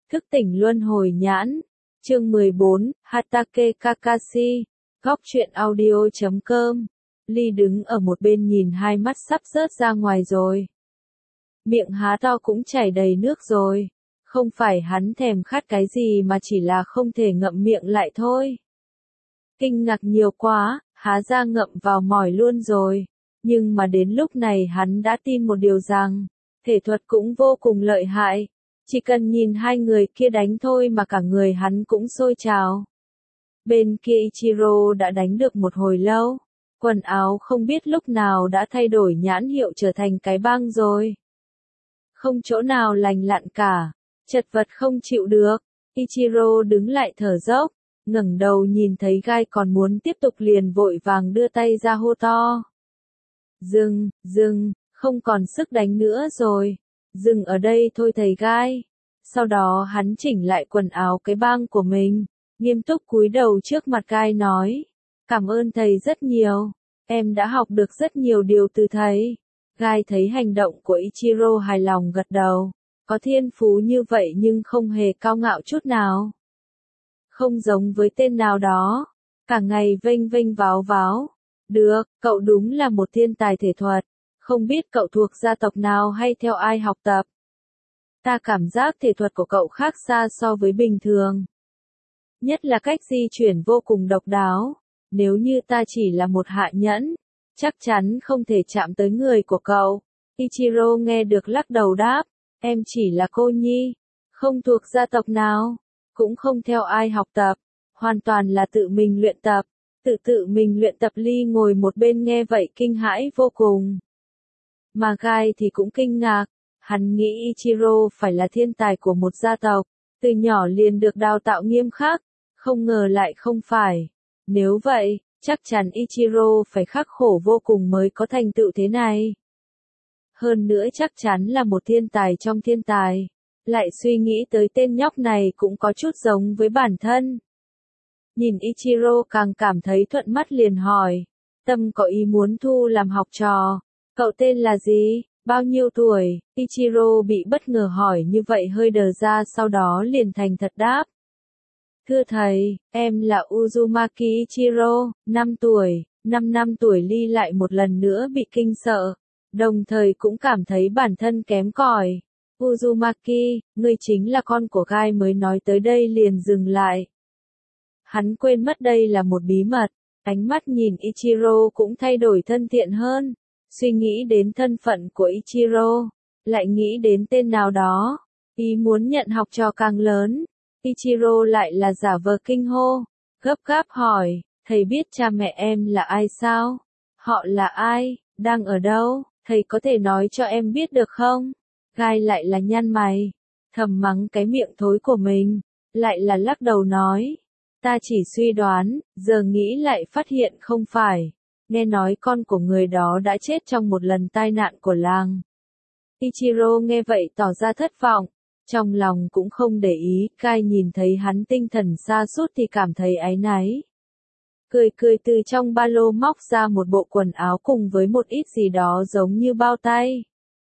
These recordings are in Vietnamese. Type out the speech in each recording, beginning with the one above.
Thức tỉnh luân hồi nhãn. Chương 14, Hatake Kakashi. Góc truyện audio.com. Ly đứng ở một bên nhìn hai mắt sắp rớt ra ngoài rồi. Miệng há to cũng chảy đầy nước rồi. Không phải hắn thèm khát cái gì mà chỉ là không thể ngậm miệng lại thôi. Kinh ngạc nhiều quá, há ra ngậm vào mỏi luôn rồi. Nhưng mà đến lúc này hắn đã tin một điều rằng, thể thuật cũng vô cùng lợi hại. Chỉ cần nhìn hai người kia đánh thôi mà cả người hắn cũng sôi trào. Bên kia Ichiro đã đánh được một hồi lâu. Quần áo không biết lúc nào đã thay đổi nhãn hiệu trở thành cái băng rồi. Không chỗ nào lành lặn cả. Chật vật không chịu được. Ichiro đứng lại thở dốc. Ngẩng đầu nhìn thấy gai còn muốn tiếp tục liền vội vàng đưa tay ra hô to. Dừng, không còn sức đánh nữa rồi. Dừng ở đây thôi thầy gai. Sau đó hắn chỉnh lại quần áo cái băng của mình. Nghiêm túc cúi đầu trước mặt gai nói. Cảm ơn thầy rất nhiều. Em đã học được rất nhiều điều từ thầy. Gai thấy hành động của Ichiro hài lòng gật đầu. Có thiên phú như vậy nhưng không hề cao ngạo chút nào. Không giống với tên nào đó. Cả ngày vênh vênh váo váo. Được, cậu đúng là một thiên tài thể thuật. Không biết cậu thuộc gia tộc nào hay theo ai học tập. Ta cảm giác thể thuật của cậu khác xa so với bình thường. Nhất là cách di chuyển vô cùng độc đáo. Nếu như ta chỉ là một hạ nhẫn, chắc chắn không thể chạm tới người của cậu. Ichiro nghe được lắc đầu đáp. Em chỉ là cô nhi. Không thuộc gia tộc nào. Cũng không theo ai học tập. Hoàn toàn là tự mình luyện tập. Tự mình luyện tập. Ly ngồi một bên nghe vậy kinh hãi vô cùng. Mà gai thì cũng kinh ngạc. Hắn nghĩ Ichiro phải là thiên tài của một gia tộc. Từ nhỏ liền được đào tạo nghiêm khắc. Không ngờ lại không phải. Nếu vậy, chắc chắn Ichiro phải khắc khổ vô cùng mới có thành tựu thế này. Hơn nữa chắc chắn là một thiên tài trong thiên tài. Lại suy nghĩ tới tên nhóc này cũng có chút giống với bản thân. Nhìn Ichiro càng cảm thấy thuận mắt liền hỏi. Tâm có ý muốn thu làm học trò. Cậu tên là gì? Bao nhiêu tuổi? Ichiro bị bất ngờ hỏi như vậy hơi đờ ra, sau đó liền thành thật đáp. Thưa thầy, em là Uzumaki Ichiro, 5 tuổi. 5 năm tuổi. Ly lại một lần nữa bị kinh sợ. Đồng thời cũng cảm thấy bản thân kém cỏi. Uzumaki, ngươi chính là con của gai mới nói tới đây liền dừng lại. Hắn quên mất đây là một bí mật. Ánh mắt nhìn Ichiro cũng thay đổi thân thiện hơn. Suy nghĩ đến thân phận của Ichiro. Lại nghĩ đến tên nào đó. Ý muốn nhận học trò càng lớn. Ichiro lại là giả vờ kinh hô. Gấp gáp hỏi. Thầy biết cha mẹ em là ai sao? Họ là ai? Đang ở đâu? Thầy có thể nói cho em biết được không? Gai lại là nhăn mày. Thầm mắng cái miệng thối của mình. Lại là lắc đầu nói. Ta chỉ suy đoán, giờ nghĩ lại phát hiện không phải. Nghe nói con của người đó đã chết trong một lần tai nạn của làng. Ichiro nghe vậy tỏ ra thất vọng. Trong lòng cũng không để ý, Gai nhìn thấy hắn tinh thần sa sút thì cảm thấy áy náy. Cười từ trong ba lô móc ra một bộ quần áo cùng với một ít gì đó giống như bao tay.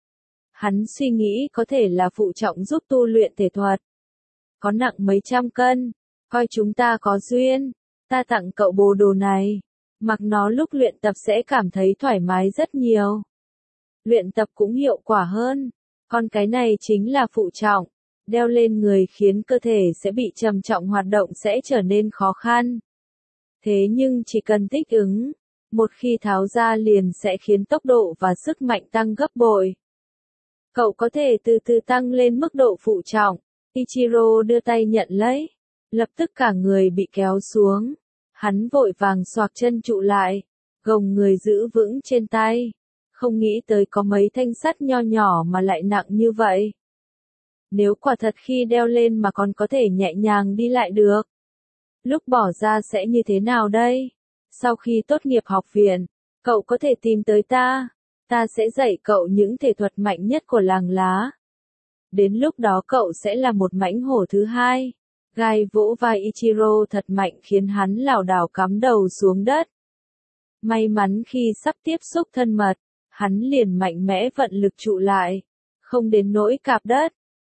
Hắn suy nghĩ có thể là phụ trọng giúp tu luyện thể thuật. Có nặng mấy trăm cân. Coi chúng ta có duyên. Ta tặng cậu bộ đồ này. Mặc nó lúc luyện tập sẽ cảm thấy thoải mái rất nhiều. Luyện tập cũng hiệu quả hơn. Còn cái này chính là phụ trọng. Đeo lên người khiến cơ thể sẽ bị trầm trọng, hoạt động sẽ trở nên khó khăn. Thế nhưng chỉ cần thích ứng. Một khi tháo ra liền sẽ khiến tốc độ và sức mạnh tăng gấp bội. Cậu có thể từ từ tăng lên mức độ phụ trọng. Ichiro đưa tay nhận lấy. Lập tức cả người bị kéo xuống. Hắn vội vàng xoạc chân trụ lại. Gồng người giữ vững trên tay. Không nghĩ tới có mấy thanh sắt nho nhỏ mà lại nặng như vậy. Nếu quả thật khi đeo lên mà còn có thể nhẹ nhàng đi lại được. Lúc bỏ ra sẽ như thế nào đây? Sau khi tốt nghiệp học viện, cậu có thể tìm tới ta. Ta sẽ dạy cậu những thể thuật mạnh nhất của làng lá. Đến lúc đó cậu sẽ là một mãnh hổ thứ hai. Gai vỗ vai Ichiro thật mạnh khiến hắn lảo đảo cắm đầu xuống đất. May mắn khi sắp tiếp xúc thân mật, hắn liền mạnh mẽ vận lực trụ lại. Không đến nỗi cạp đất.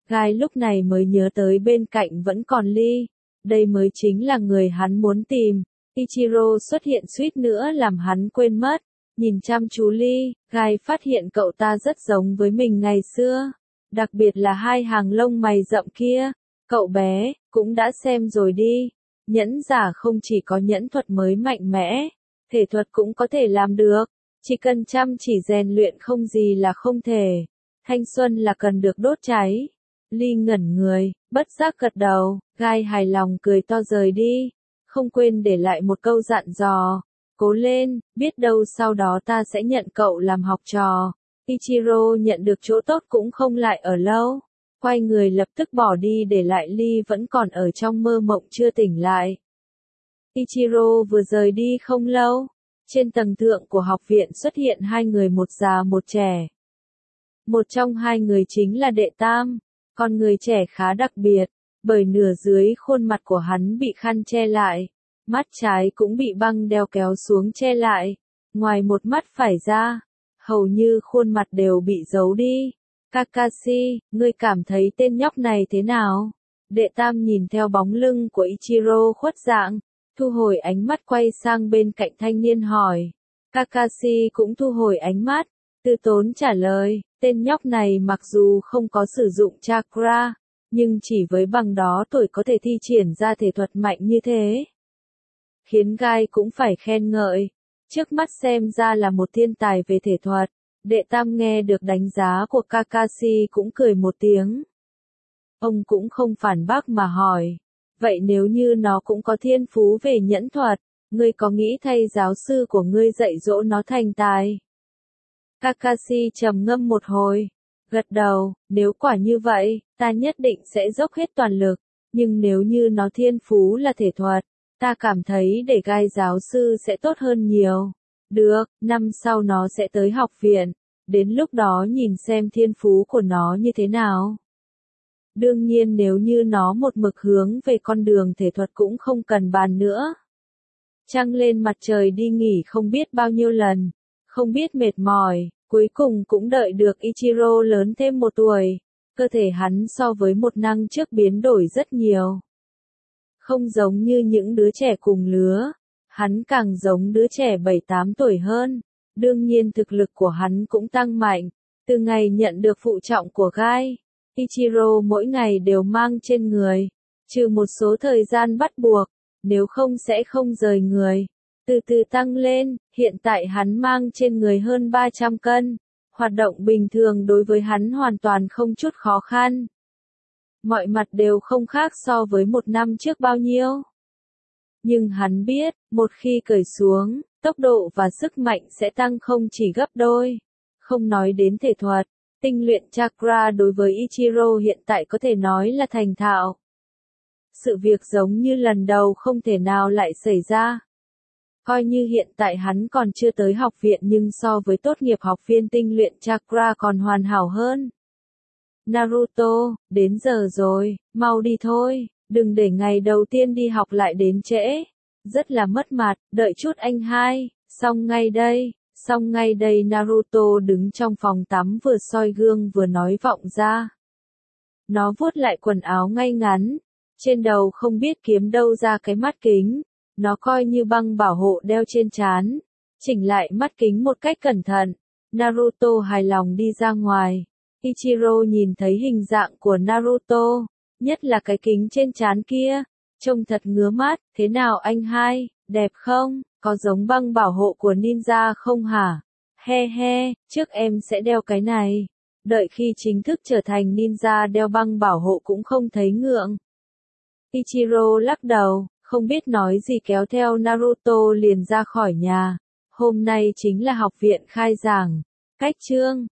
Gai lúc này mới nhớ tới bên cạnh vẫn còn Lee. Đây mới chính là người hắn muốn tìm. Ichiro xuất hiện suýt nữa làm hắn quên mất. Nhìn chăm chú Lee, Gai phát hiện cậu ta rất giống với mình ngày xưa. Đặc biệt là hai hàng lông mày rậm kia. Cậu bé, cũng đã xem rồi đi. Nhẫn giả không chỉ có nhẫn thuật mới mạnh mẽ, thể thuật cũng có thể làm được. Chỉ cần chăm chỉ rèn luyện không gì là không thể. Thanh xuân là cần được đốt cháy. Lee ngẩn người, bất giác gật đầu, Gai hài lòng cười to rời đi. Không quên để lại một câu dặn dò. Cố lên, biết đâu sau đó ta sẽ nhận cậu làm học trò. Ichiro nhận được chỗ tốt cũng không lại ở lâu. Quay người lập tức bỏ đi để lại Lee vẫn còn ở trong mơ mộng chưa tỉnh lại. Ichiro vừa rời đi không lâu. Trên tầng thượng của học viện xuất hiện hai người một già một trẻ. Một trong hai người chính là đệ tam. Con người trẻ khá đặc biệt, bởi nửa dưới khuôn mặt của hắn bị khăn che lại. Mắt trái cũng bị băng đeo kéo xuống che lại. Ngoài một mắt phải ra, hầu như khuôn mặt đều bị giấu đi. Kakashi, ngươi cảm thấy tên nhóc này thế nào? Đệ tam nhìn theo bóng lưng của Ichiro khuất dạng, thu hồi ánh mắt quay sang bên cạnh thanh niên hỏi. Kakashi cũng thu hồi ánh mắt, từ tốn trả lời, tên nhóc này mặc dù không có sử dụng chakra, nhưng chỉ với bằng đó tuổi có thể thi triển ra thể thuật mạnh như thế. Khiến Gai cũng phải khen ngợi, trước mắt xem ra là một thiên tài về thể thuật. Đệ tam nghe được đánh giá của Kakashi cũng cười một tiếng. Ông cũng không phản bác mà hỏi, vậy nếu như nó cũng có thiên phú về nhẫn thuật, ngươi có nghĩ thay giáo sư của ngươi dạy dỗ nó thành tài? Kakashi trầm ngâm một hồi, gật đầu, nếu quả như vậy, ta nhất định sẽ dốc hết toàn lực, nhưng nếu như nó thiên phú là thể thuật, ta cảm thấy để Gai giáo sư sẽ tốt hơn nhiều. Được, năm sau nó sẽ tới học viện, đến lúc đó nhìn xem thiên phú của nó như thế nào. Đương nhiên nếu như nó một mực hướng về con đường thể thuật cũng không cần bàn nữa. Trăng lên mặt trời đi nghỉ không biết bao nhiêu lần, không biết mệt mỏi, cuối cùng cũng đợi được Ichiro lớn thêm một tuổi. Cơ thể hắn so với một năm trước biến đổi rất nhiều. Không giống như những đứa trẻ cùng lứa, hắn càng giống đứa trẻ 7-8 tuổi hơn. Đương nhiên thực lực của hắn cũng tăng mạnh, từ ngày nhận được phụ trọng của Gai. Ichiro mỗi ngày đều mang trên người, trừ một số thời gian bắt buộc, nếu không sẽ không rời người. Từ từ tăng lên, hiện tại hắn mang trên người hơn 300 cân. Hoạt động bình thường đối với hắn hoàn toàn không chút khó khăn. Mọi mặt đều không khác so với một năm trước bao nhiêu. Nhưng hắn biết, một khi cởi xuống, tốc độ và sức mạnh sẽ tăng không chỉ gấp đôi. Không nói đến thể thuật, tinh luyện chakra đối với Ichiro hiện tại có thể nói là thành thạo. Sự việc giống như lần đầu không thể nào lại xảy ra. Coi như hiện tại hắn còn chưa tới học viện nhưng so với tốt nghiệp học viên tinh luyện chakra còn hoàn hảo hơn. Naruto, đến giờ rồi, mau đi thôi, đừng để ngày đầu tiên đi học lại đến trễ. Rất là mất mặt, đợi chút anh hai, xong ngay đây Naruto đứng trong phòng tắm vừa soi gương vừa nói vọng ra. Nó vuốt lại quần áo ngay ngắn, trên đầu không biết kiếm đâu ra cái mắt kính. Nó coi như băng bảo hộ đeo trên trán, chỉnh lại mắt kính một cách cẩn thận. Naruto hài lòng đi ra ngoài. Ichiro nhìn thấy hình dạng của Naruto, nhất là cái kính trên trán kia, trông thật ngứa mắt. Thế nào anh hai, đẹp không? Có giống băng bảo hộ của ninja không hả? He he, trước em sẽ đeo cái này. Đợi khi chính thức trở thành ninja đeo băng bảo hộ cũng không thấy ngượng. Ichiro lắc đầu, không biết nói gì kéo theo Naruto liền ra khỏi nhà. Hôm nay chính là học viện khai giảng. Cách chương